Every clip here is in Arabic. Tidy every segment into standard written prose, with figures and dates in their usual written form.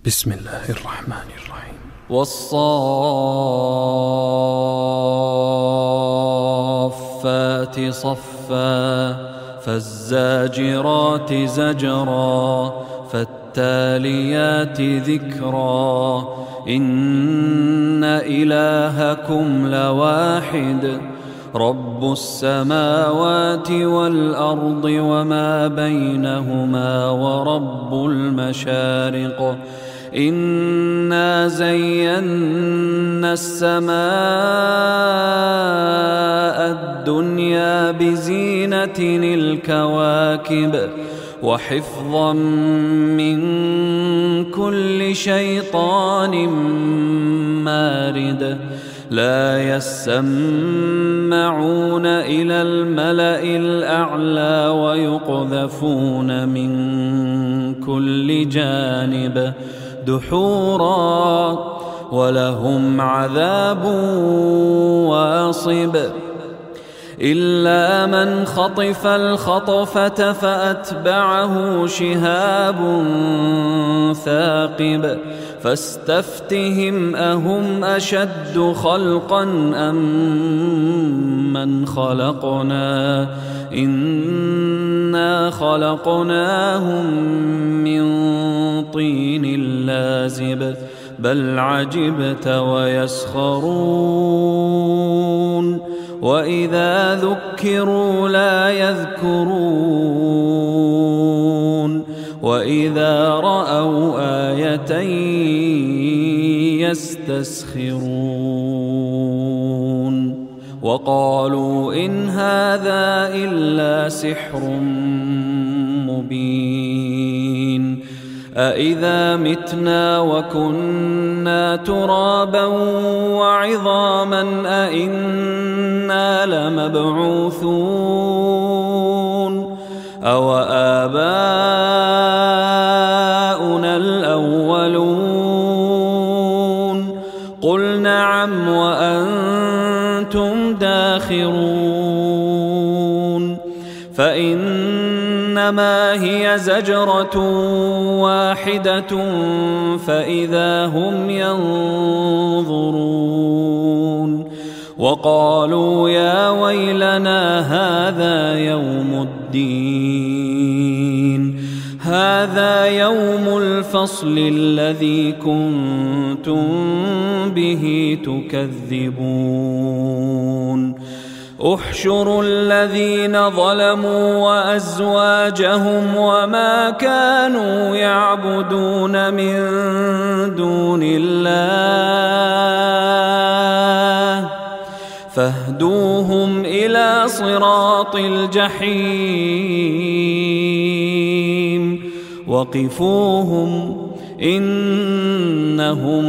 بسم الله الرحمن الرحيم. والصافات صفا فالزاجرات زجرا فالتاليات ذكرا إن إلهكم لواحد رب السماوات والأرض وما بينهما ورب المشارق إنا زينا السماء الدنيا بزينة الكواكب وحفظا من كل شيطان مارد لا يسمعون إلى الملأ الأعلى ويقذفون من كل جانب دحورا ولهم عذاب واصب إلا من خطف الخطفة فأتبعه شهاب ثاقب فاستفتهم أهم أشد خلقا أم من خلقنا إنا خلقناهم من طين لازب بل عجبت ويسخرون وإذا ذكروا لا يذكرون وإذا رأوا آية يستسخرون وقالوا إن هذا إلا سحر مبين أإذا متنا وكنا ترابا وعظاما أإنا لمبعوثون أو آباؤنا الأولون قل نعم وأنتم داخرون فإنما هي زجرة واحدة فإذا هم ينظرون وقالوا يا ويلنا هذا يوم الدين هذا يوم الفصل الذي كنتم به تكذبون احشروا الذين ظلموا وأزواجهم وما كانوا يعبدون من دون الله فاهدوهم إلى صراط الجحيم وقفوهم إنهم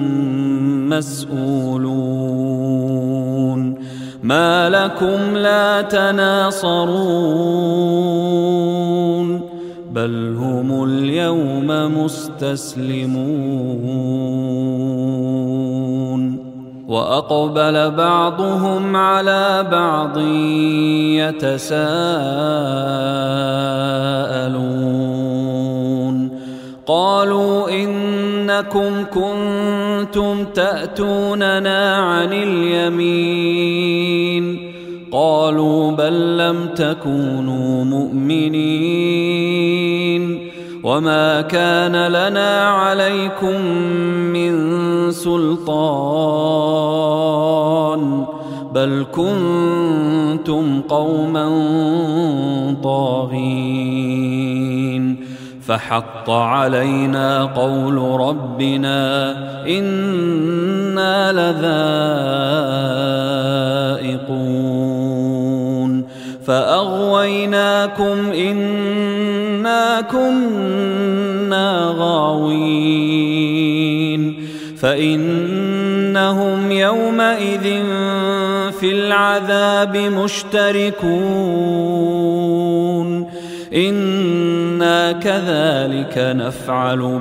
مسؤولون ما لكم لا تناصرون بل هم اليوم مستسلمون وأقبل بعضهم على بعض يتساءلون قالوا إنكم كنتم تأتوننا عن اليمين قالوا بل لم تكونوا مؤمنين وما كان لنا عليكم من سلطان بل كنتم قوما طاغين فحق علينا قول ربنا إنا لذائقون فأغويناكم إنا كنا غاوين فإنهم يومئذ في العذاب مشتركون إنا كذلك نفعل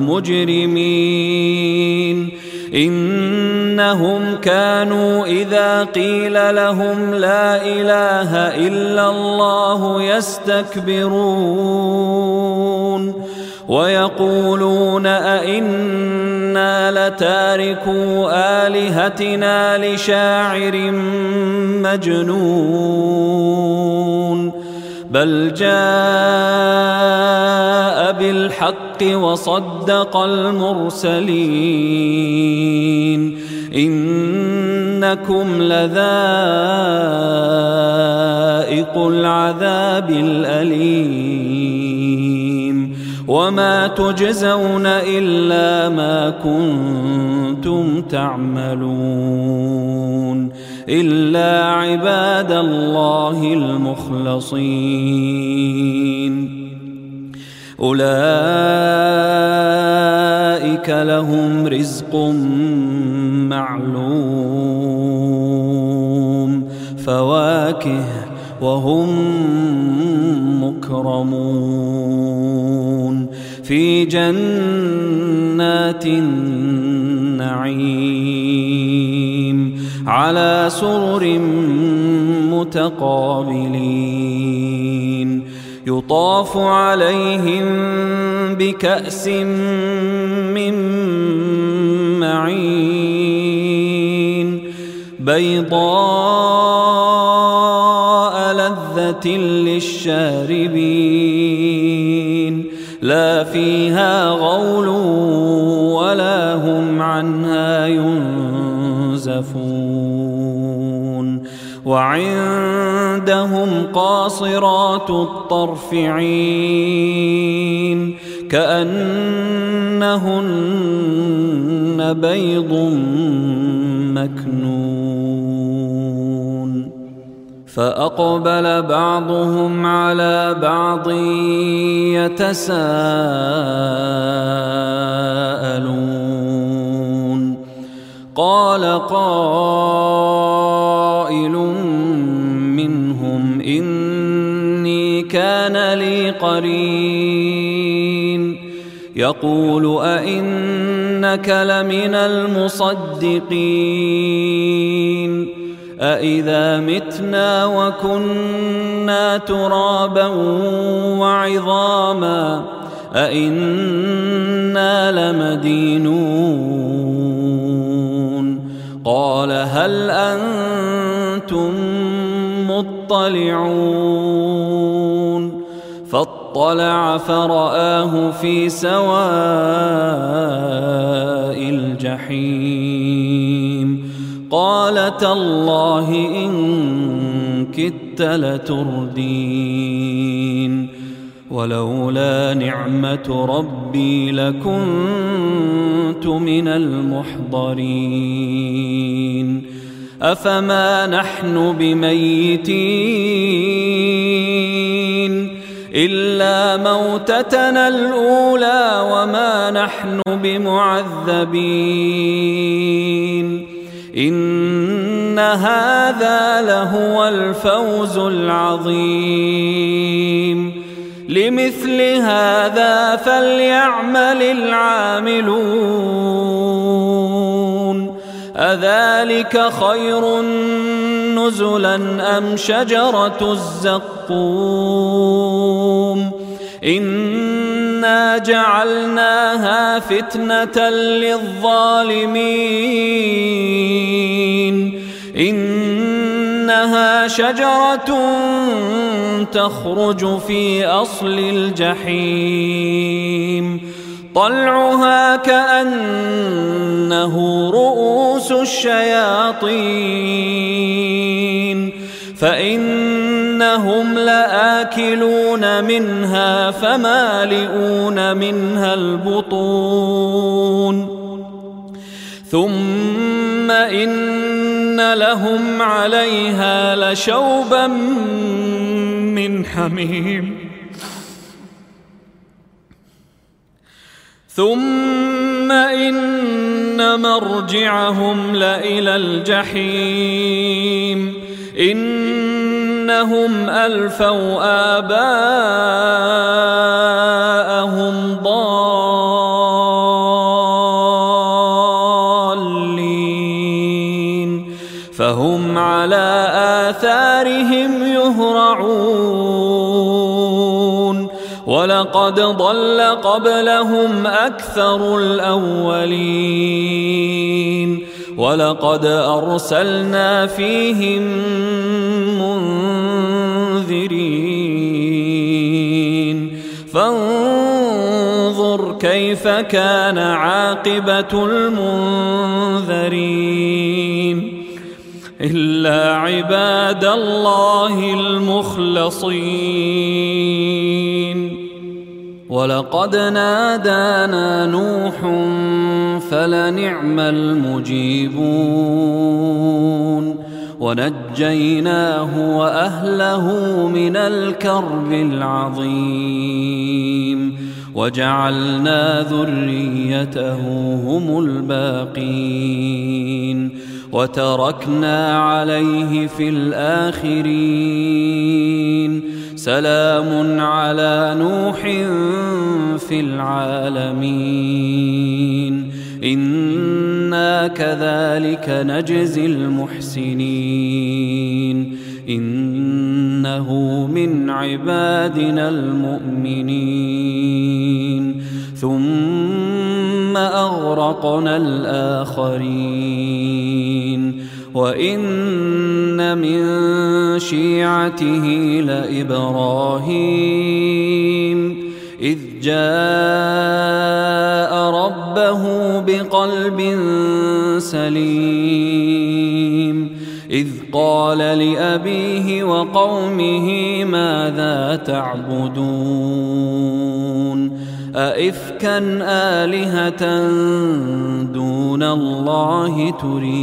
بالمجرمين إنهم كانوا إذا قيل لهم لا إله إلا الله يستكبرون ويقولون أئنا لتاركو آلهتنا لشاعر مجنون بل جاء بالحق وصدق المرسلين إنكم لذائق العذاب الأليم وما تجزون إلا ما كنتم تعملون إلا عباد الله المخلصين أولئك لهم رزق معلوم فواكه وهم مكرمون في جنات النعيم على سرر متقابلين يطاف عليهم بكأس من معين بيضاء لذة للشاربين لا فيها غول ولا هم عنها ينزفون وعندهم قاصرات الطرف عين كأنهن بيض مكنون فأقبل بعضهم على بعض يتساءلون قال قائل منهم إني كان لي قرين يقول أئنك لمن المصدقين أإذا متنا وكنا ترابا وعظاما أئنا لمدينون قال هل أنتم مطلعون فاطلع فرآه في سواء الجحيم قال تالله إن كدت لتردين ولولا نعمة ربي لكنت من المحضرين أفما نحن بميتين إلا موتتنا الأولى وما نحن بمعذبين إن هذا لهو الفوز العظيم لمثل هذا فليعمل العاملون أذلك خير نزلا أم شجرة الزقوم إنا جعلناها فتنة للظالمين إنها شجرة تخرج في أصل الجحيم طلعها كأنه رؤوس الشياطين فإنهم لآكلون منها فمالئون منها البطون ثم إن لهم عليها لشوبا من حميم ثم إن مرجعهم لإلى الجحيم إنهم ألفوا آباءهم ضالين فهم على آثارهم يهرعون ولقد ضل قبلهم أكثر الأولين ولقد أرسلنا فيهم منذرين فانظر كيف كان عاقبة المنذرين إلا عباد الله المخلصين ولقد نادانا نوح فلنعم المجيبون ونجيناه وأهله من الكرب العظيم وجعلنا ذريته هم الباقين وتركنا عليه في الآخرين سلام على نوح في العالمين إنا كذلك نجزي المحسنين إنه من عبادنا المؤمنين ثم أغرقنا الآخرين وإن من شيعته لإبراهيم إذ جاء ربه بقلب سليم إذ قال لأبيه وقومه ماذا تعبدون أئفكا آلهة دون الله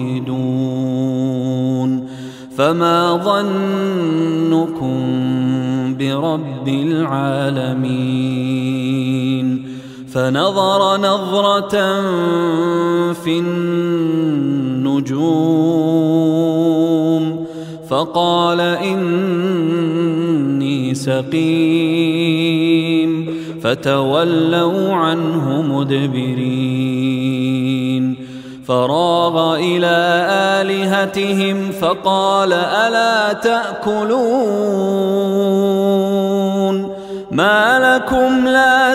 تريدون فما ظنكم برب العالمين فنظر نظرة في النجوم فقال إني سقيم فتولوا عنه مدبرين فراغ إلى آلهتهم فقال ألا تأكلون ما لكم لا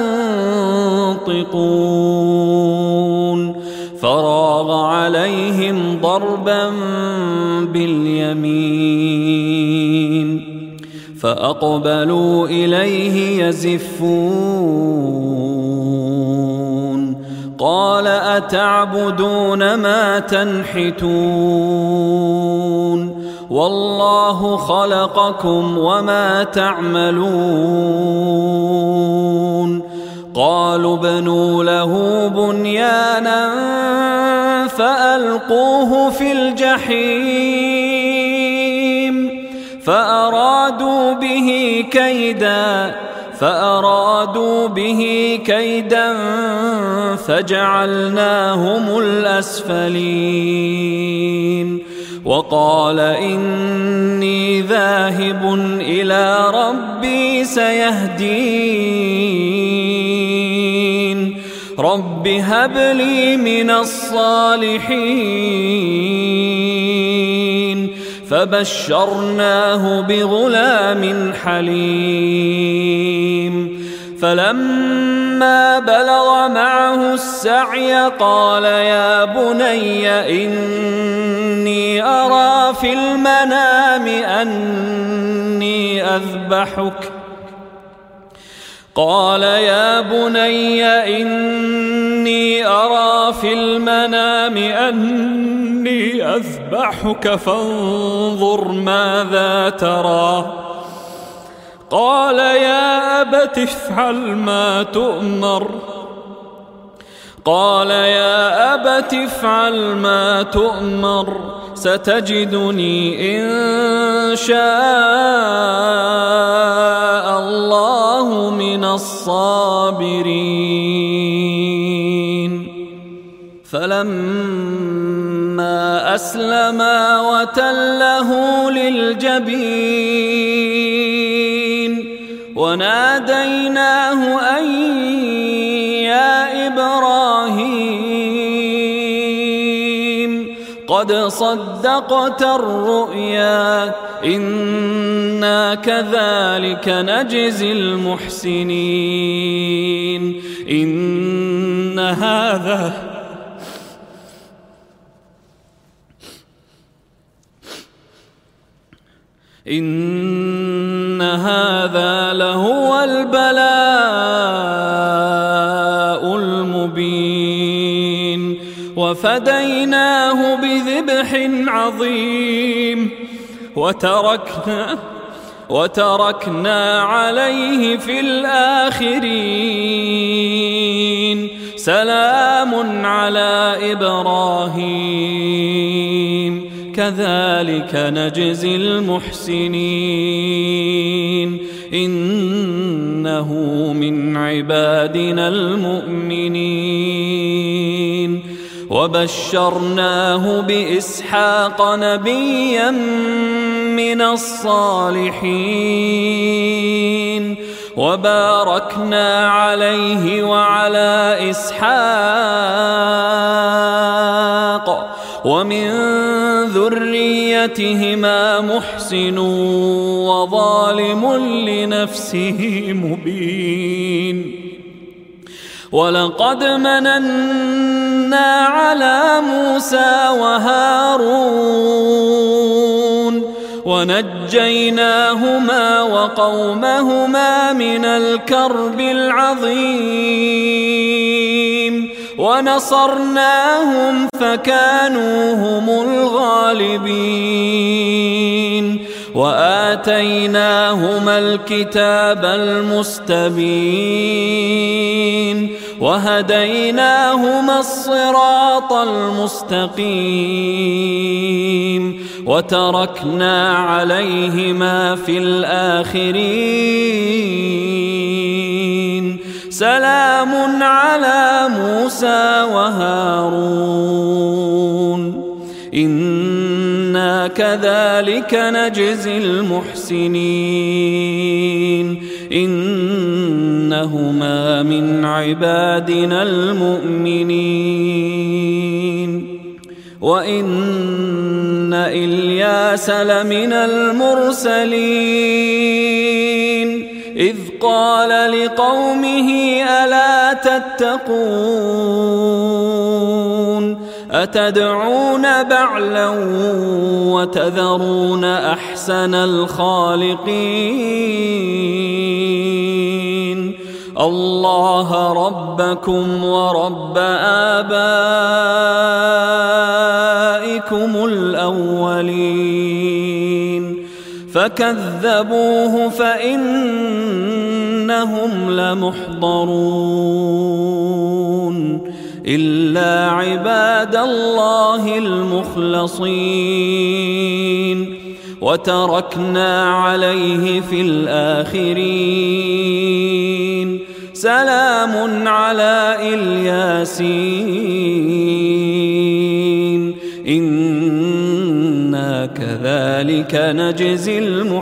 تنطقون فراغ عليهم ضربا باليمين فأقبلوا إليه يزفون قال أتعبدون ما تنحتون والله خلقكم وما تعملون قالوا ابنوا له بنيانا فألقوه في الجحيم فأرادوا به كيدا فجعلناهم الأسفلين وقال إني ذاهب إلى ربي سيهدين رب هب لي من الصالحين فبشرناه بغلام حليم فلما بلغ معه السعي قال يا بني إني أرى في المنام أني أذبحك فانظر ماذا ترى قال يا أبت افعل ما تؤمر ستجدني إن شاء الله من الصابرين فلما أسلما وتله للجبين وناديناه أن يا إبراهيم قد صدقت الرؤيا إنا كذلك نجزي المحسنين إن هذا لهو البلاء المبين وفديناه بذبح عظيم وتركنا عليه في الآخرين سلام على إبراهيم كذلك نجزي المحسنين إنه من عبادنا المؤمنين وبشرناه بإسحاق نبيا من الصالحين وباركنا عليه وعلى إسحاق ومن ذريتهما محسن وظالم لنفسه مبين ولقد مننا على موسى وهارون ونجيناهما وقومهما من الكرب العظيم ونصرناهم فكانوا هم الغالبين وآتيناهما الكتاب المستبين وهديناهما الصراط المستقيم وتركنا عليهما في الآخرين سلام على موسى وهارون إنا كذلك نجزي المحسنين إنهما من عبادنا المؤمنين وإن إلياس لمن المرسلين إذ قال لقومه ألا تتقون أتدعون بعلا وتذرون أحسن الخالقين الله ربكم ورب آبائكم الأولين فكذبوه فإنهم لمحضرون إلا عباد الله المخلصين وتركنا عليه في الآخرين سلام على الياسين إنا كذلك نجزي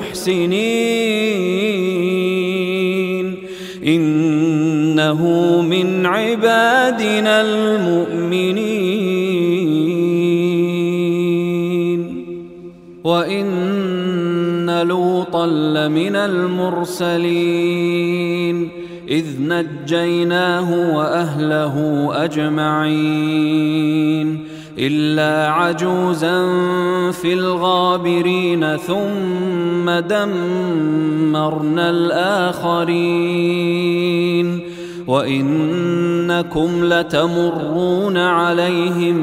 المحسنين إنه من عبادنا المؤمنين وإن لوطا لمن المرسلين إذ نجيناه وأهله أجمعين إلا عجوزا في الغابرين ثم دمرنا الآخرين وإنكم لتمرون عليهم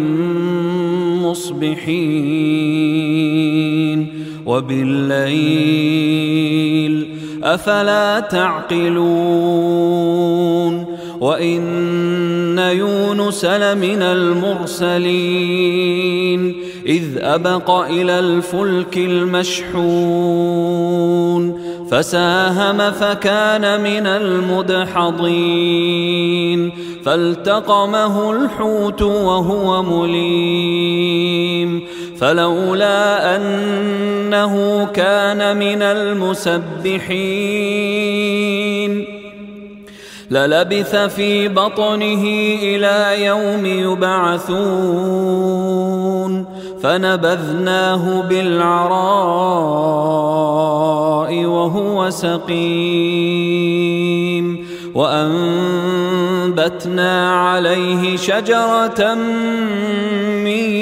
مصبحين وبالليل أفلا تعقلون وإن يونس لمن المرسلين إذ أبق إلى الفلك المشحون فساهم فكان من المدحضين فالتقمه الحوت وهو مليم فلولا أنه كان من المسبحين للبث في بطنه إلى يوم يبعثون فنبذناه بالعراء وهو سقيم وأنبتنا عليه شجرة من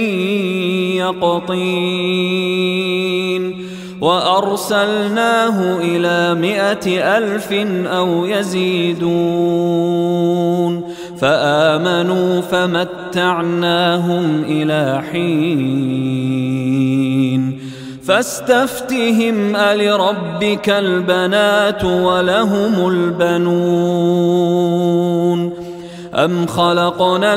يقطين وأرسلناه إلى 100,000 أو يزيدون فآمنوا فمتعناهم إلى حين فاستفتهم ألربك البنات ولهم البنون أم خلقنا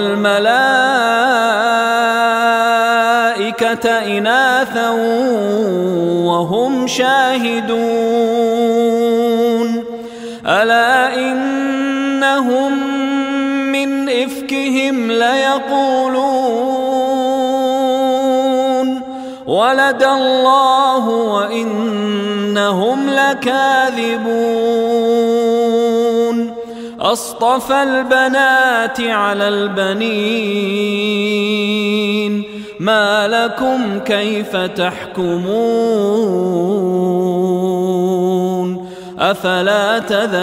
الملائكة إناثا وهم شاهدون ألا إنهم من إفكهم ليقولون ولد الله وإنهم لكاذبون أصطفى البنات على البنين ما لكم كيف تحكمون أفلا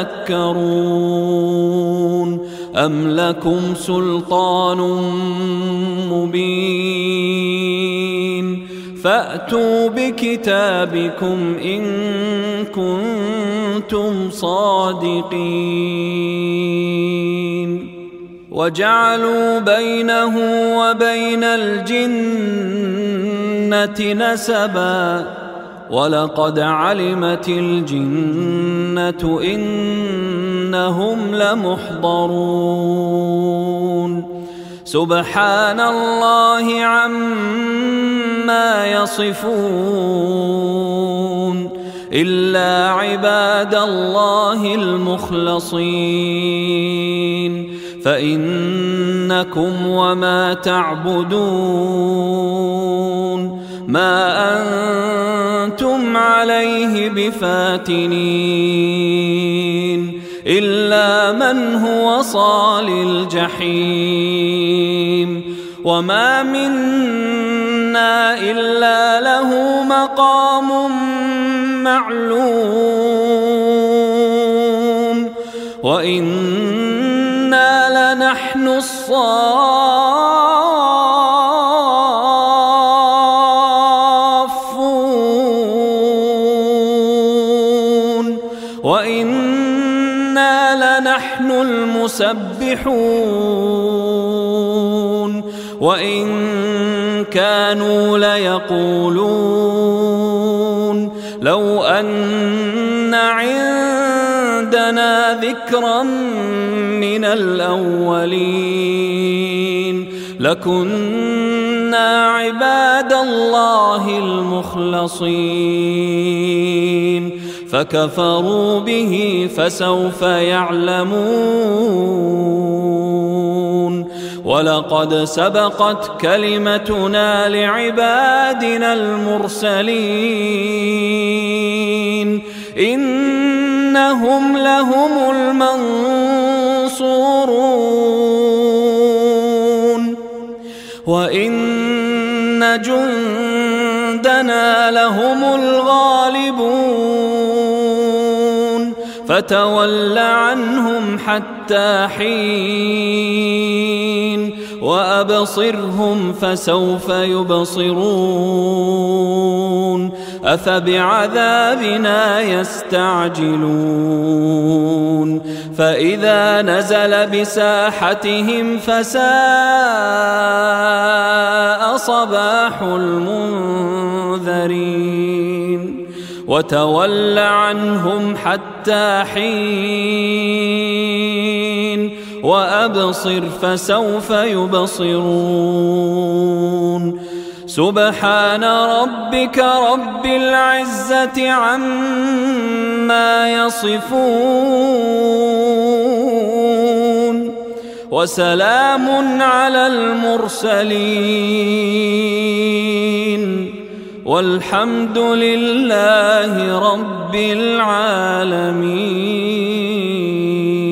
تذكرون أم لكم سلطان مبين فأتوا بكتابكم إن كنتم صادقين وجعلوا بينه وبين الجنة نسبا ولقد علمت الجنة إنهم لمحضرون سبحان الله عما يصفون إلا عباد الله المخلصين فإنكم وما تعبدون ما أنتم عليه بفاتنين إلا من هو صال الجحيم وما منا إلا له مقام معلوم وإنا لنحن الصافون وإنا لنحن المسبحون وإن كانوا ليقولون لو أن عندنا ذكرا من الأولين لكنا عباد الله المخلصين فكفروا به فسوف يعلمون ولقد سبقت كلمتنا لعبادنا المرسلين إنهم لهم المنصورون وإن جندنا لهم الغالبون فتول عنهم حتى حين وأبصرهم فسوف يبصرون أفبعذابنا يستعجلون فإذا نزل بساحتهم فساء صباح المنذرين وتول عنهم حتى حين وأبصر فسوف يبصرون سبحان ربك رب العزة عما يصفون وسلام على المرسلين والحمد لله رب العالمين.